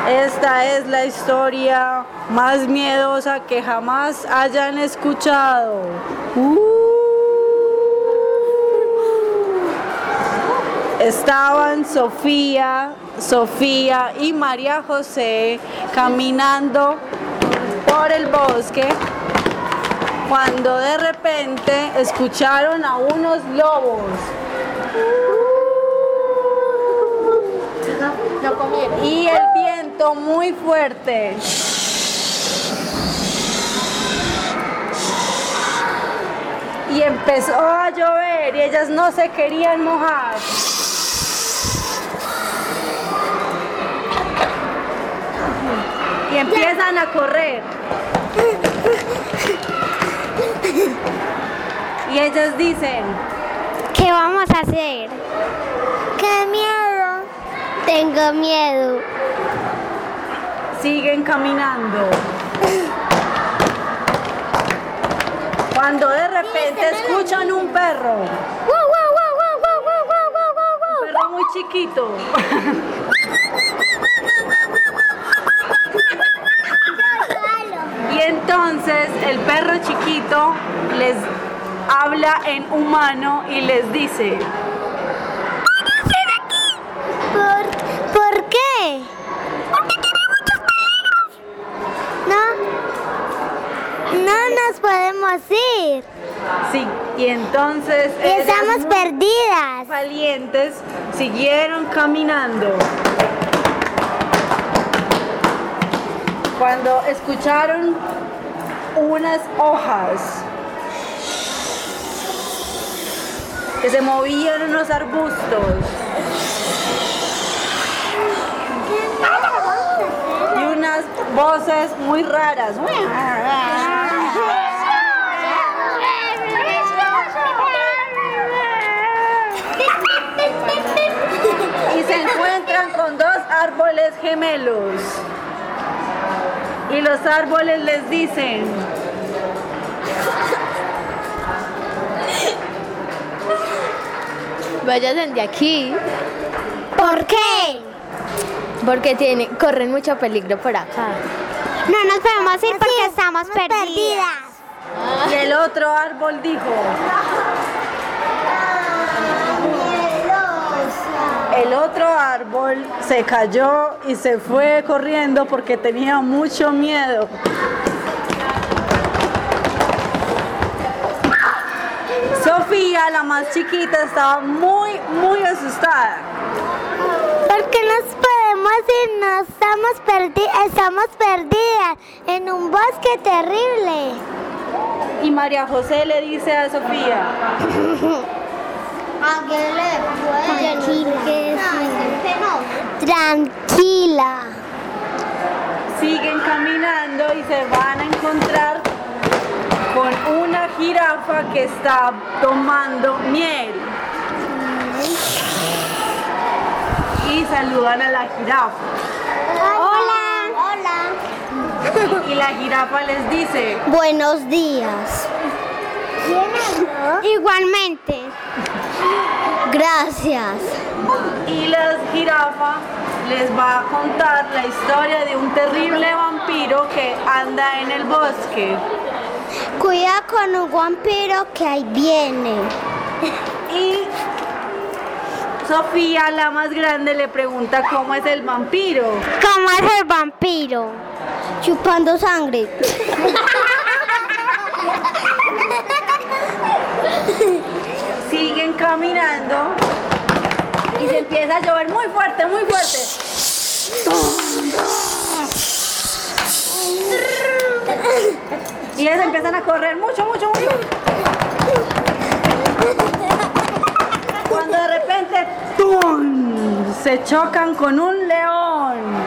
Esta es la historia más miedosa que jamás hayan escuchado. Estaban Sofía y María José caminando por el bosque cuando de repente escucharon a unos lobos. Y el viento muy fuerte. Y empezó a llover y ellas no se querían mojar. Y empiezan a correr. Y ellas dicen, ¿qué vamos a hacer? ¡Qué miedo! Tengo miedo. Siguen caminando. Cuando de repente escuchan un perro. Un perro muy chiquito. Y entonces el perro chiquito les habla en humano y les dice: ¿Por qué? Porque tiene muchos peligros. No nos podemos ir. Sí, y entonces Estamos ellas, perdidas. valientes, siguieron caminando. Cuando escucharon unas hojas que se movían en los arbustos y unas voces muy raras. Y se encuentran con dos árboles gemelos. Y los árboles les dicen: váyanse de aquí. ¿Por qué? Porque corren mucho peligro por acá. No nos podemos ir porque estamos perdidas. Y el otro árbol dijo: el otro árbol se cayó y se fue corriendo porque tenía mucho miedo. Sofía, la más chiquita, estaba muy asustada. Porque nos podemos ir, estamos perdidas en un bosque terrible. Y María José le dice a Sofía: Tranquila. siguen caminando y se van a encontrar con una jirafa que está tomando miel. Y saludan a la jirafa. Hola. Hola. Y la jirafa les dice: buenos días. Igualmente. Gracias. Y la jirafa les va a contar la historia de un terrible vampiro que anda en el bosque. Cuida con un vampiro que ahí viene. Y Sofía, la más grande, le pregunta cómo es el vampiro. ¿Cómo es el vampiro? Chupando sangre. Siguen caminando y se empieza a llover muy fuerte, muy fuerte. Y ellos empiezan a correr mucho. Cuando de repente ¡tum!, se chocan con un león.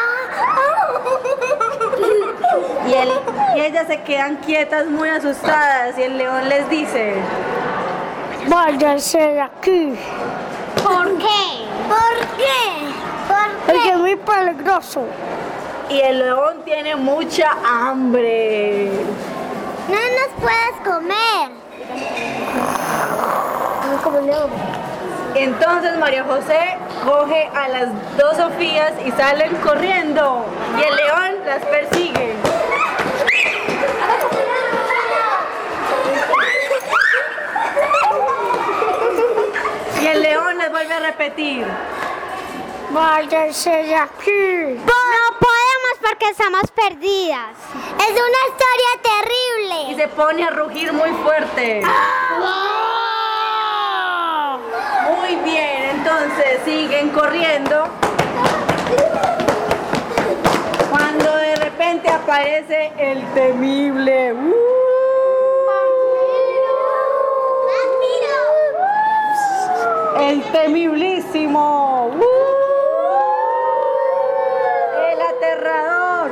Y ellas se quedan quietas, muy asustadas, y el león les dice: váyanse de aquí. ¿Por qué? Porque es muy peligroso. Y el león tiene mucha hambre. No nos puedes comer. Entonces María José coge a las dos Sofías y salen corriendo. Y el león las persigue. Y el león les vuelve a repetir. Váyanse de aquí. No podemos porque estamos perdidas. Es una historia terrible. Y se pone a rugir muy fuerte. Muy bien, entonces siguen corriendo. Cuando de repente aparece el temible. El temiblísimo. El aterrador.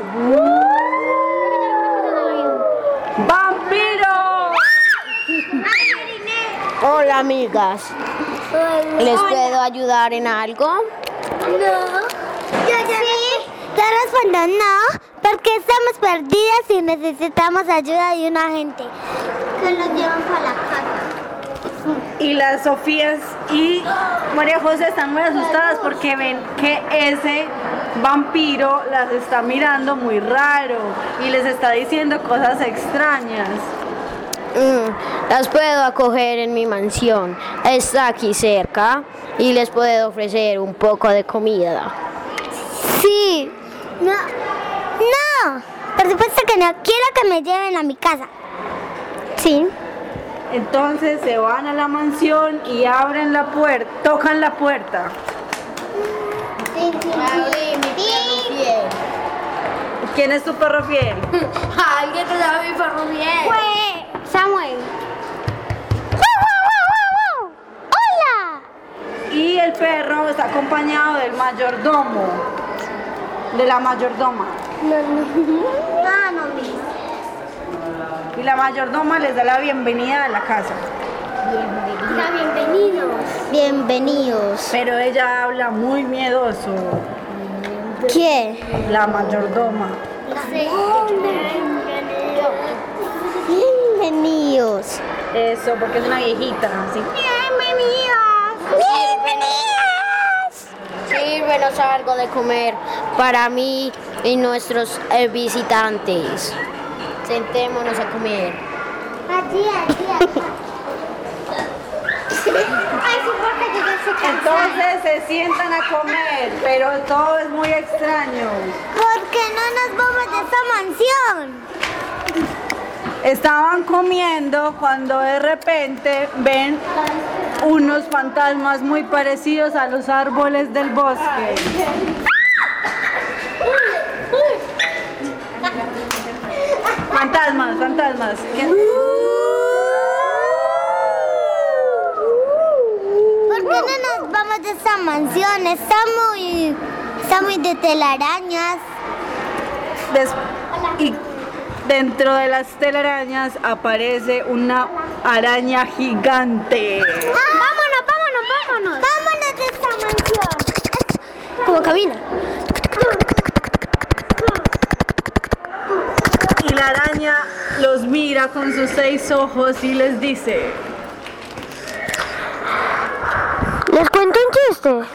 ¡Vampiro! Hola, amigas. ¿Les puedo ayudar en algo? No. Yo respondo no, porque estamos perdidas y necesitamos ayuda de un agente que nos llevan para la casa. Y las Sofías y María José están muy asustadas porque ven que ese vampiro las está mirando muy raro y les está diciendo cosas extrañas. Las puedo acoger en mi mansión. Está aquí cerca y les puedo ofrecer un poco de comida. Sí. No. Por supuesto que no. Quiero que me lleven a mi casa. Sí. Entonces se van a la mansión y abren la puerta, tocan la puerta. ¿Quién es tu perro fiel? Alguien que sabe mi perro fiel. Fue Samuel. ¡Hola! Y el perro está acompañado del mayordomo, de la mayordoma. Y la mayordoma les da la bienvenida a la casa. Bienvenidos. Pero ella habla muy miedoso. ¿Quién? La mayordoma. Bienvenidos. Eso, porque es una viejita, ¿sí? Sírvenos algo de comer para mí y nuestros visitantes. Sentémonos a comer. Allí. Entonces se sientan a comer, pero todo es muy extraño. ¿Por qué no nos vamos de esta mansión? Estaban comiendo cuando de repente ven unos fantasmas muy parecidos a los árboles del bosque. Fantasmas. ¿Por qué no nos vamos de esta mansión? Está muy de telarañas. Y dentro de las telarañas aparece una araña gigante. ¡Vámonos! ¡Vámonos de esta mansión! ¿Cómo camina? Y la araña los mira con sus 6 ojos y les dice: ¿Les cuento un chiste?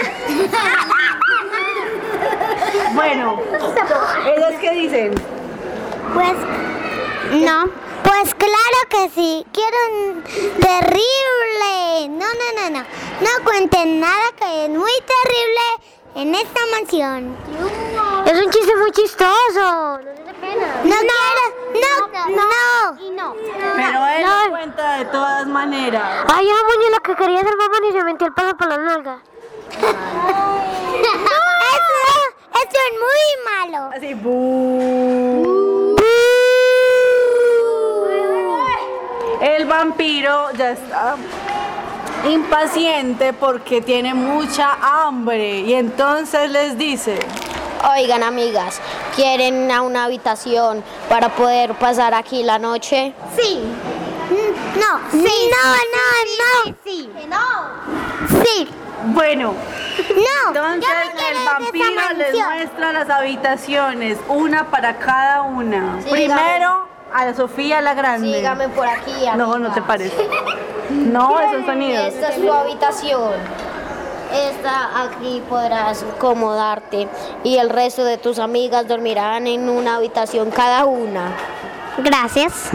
Bueno, ¿ellas qué dicen? Pues, no. Pues claro que sí. Quiero un terrible. No cuenten nada que es muy terrible en esta mansión. Es un chiste muy chistoso. No quiero. Pero él lo cuenta de todas maneras. Ay, esa muñeca que quería ser mamá y se metió el pelo por la nalga. Eso es muy malo. Así, ¡bú! El vampiro ya está impaciente porque tiene mucha hambre y entonces les dice: Oigan, amigas, ¿quieren una habitación para poder pasar aquí la noche? Sí. Sí. bueno, No. entonces el vampiro les muestra las habitaciones, una para cada una. Sí, Primero a la Sofía la grande. Síganme por aquí, amigas. No te parece. No, esos sonidos. Esta es su habitación. Aquí podrás acomodarte y el resto de tus amigas dormirán en una habitación cada una. Gracias.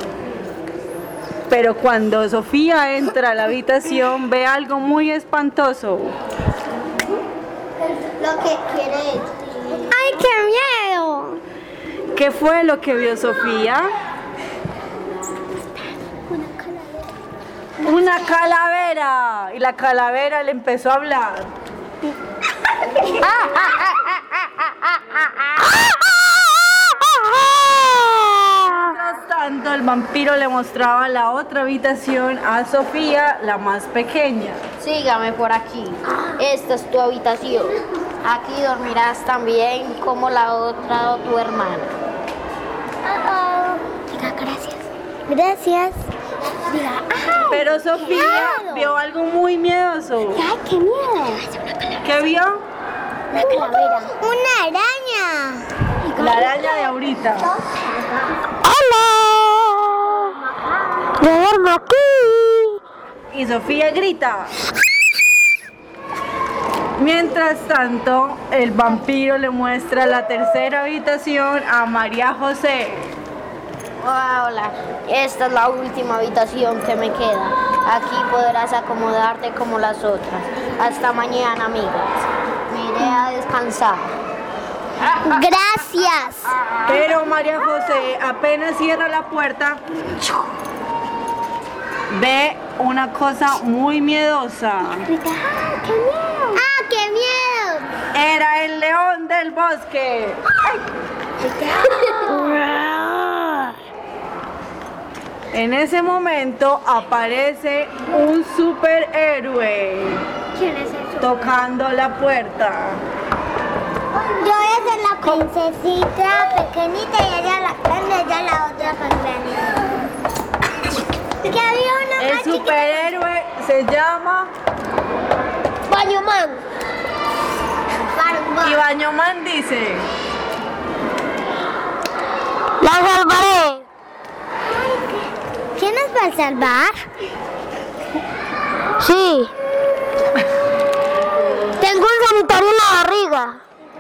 Pero cuando Sofía entra a la habitación ve algo muy espantoso. Lo que quiere decir. ¡Ay, qué miedo! ¿Qué fue lo que vio Sofía? Una calavera. Y la calavera le empezó a hablar. Mientras tanto, el vampiro le mostraba la otra habitación a Sofía, la más pequeña. Sígame por aquí. Esta es tu habitación. Aquí dormirás también como la otra tu hermana. Diga gracias. Gracias. Diga, ¡ay! Pero Sofía vio algo muy miedoso. ¡Ay, qué miedo! ¿Qué vio? Una calavera. ¡Una araña! La araña de ahorita. ¡Hola! ¡Yo duermo aquí! Y Sofía grita. Mientras tanto, el vampiro le muestra la tercera habitación a María José. Hola, esta es la última habitación que me queda. Aquí podrás acomodarte como las otras. Hasta mañana, amigas. Me iré a descansar. Gracias. Pero María José apenas cierra la puerta, ve una cosa muy miedosa. ¡Ah, qué miedo! Era el león del bosque. En ese momento aparece un superhéroe ¿Quién es eso? tocando la puerta. Yo voy a ser la princesita pequeñita y ella la grande, ella la otra más grande. Que había una El más chiquita. superhéroe se llama ¡Bañoman! y Bañoman dice: ¡La salvaré! ¿Quién nos va a salvar? Sí. Tengo un sanitario en la barriga.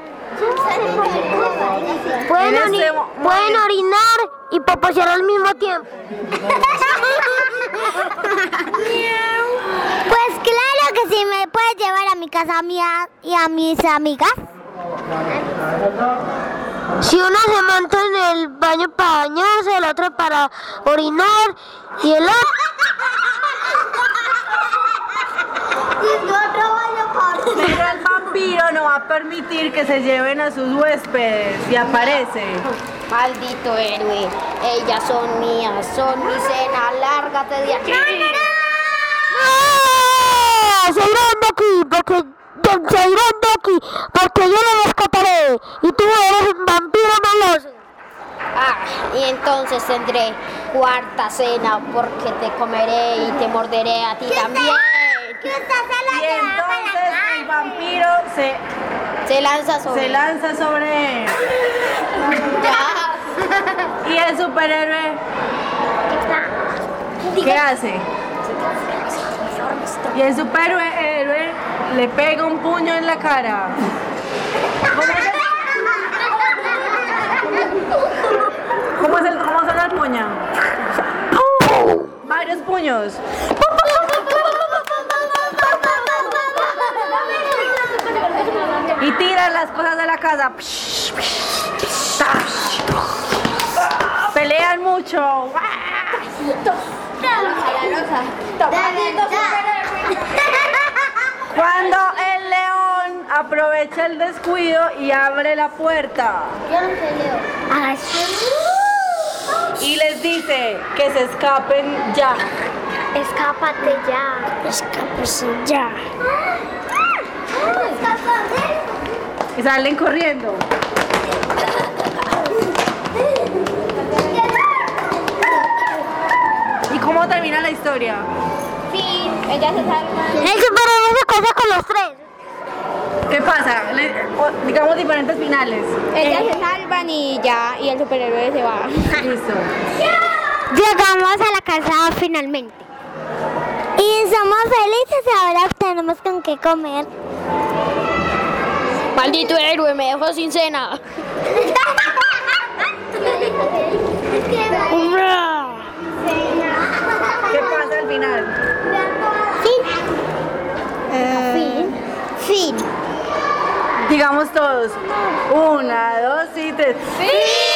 Pueden orinar y poposear al mismo tiempo. Pues claro que sí, me puedes llevar a mi casa mía y a mis amigas. Si uno se monta en el baño para bañarse, el otro para orinar y el otro... pero el vampiro no va a permitir que se lleven a sus huéspedes y aparece. Maldito héroe, ellas son mías, son mi cena, lárgate de aquí. ¡No! ¡Se irán de aquí! Porque yo lo rescataré y tú eres un vampiro maloso. Y entonces tendré cuarta cena porque te comeré y te morderé a ti también. Y entonces el vampiro Se lanza sobre él. Ya. Y el superhéroe, ¿qué hace? Y el superhéroe le pega un puño en la cara. ¿Cómo son las puñas? Varios puños. Y tira las cosas de la casa. Pelean mucho. Cuando el león aprovecha el descuido y abre la puerta. Y les dice que se escapen ya. Escápate ya. Escápese ya. Y salen corriendo. ¿Y cómo termina la historia? Sí, ella se salva. El superhéroe se casa con los tres. ¿Qué pasa? Digamos diferentes finales. Ellas se salvan y ya, y el superhéroe se va. Listo. Llegamos a la casa finalmente. Y somos felices, ahora tenemos con qué comer. Maldito héroe, me dejó sin cena. ¿Qué pasa al final? Fin. Digamos todos. 1, 2 y 3. ¡Sí!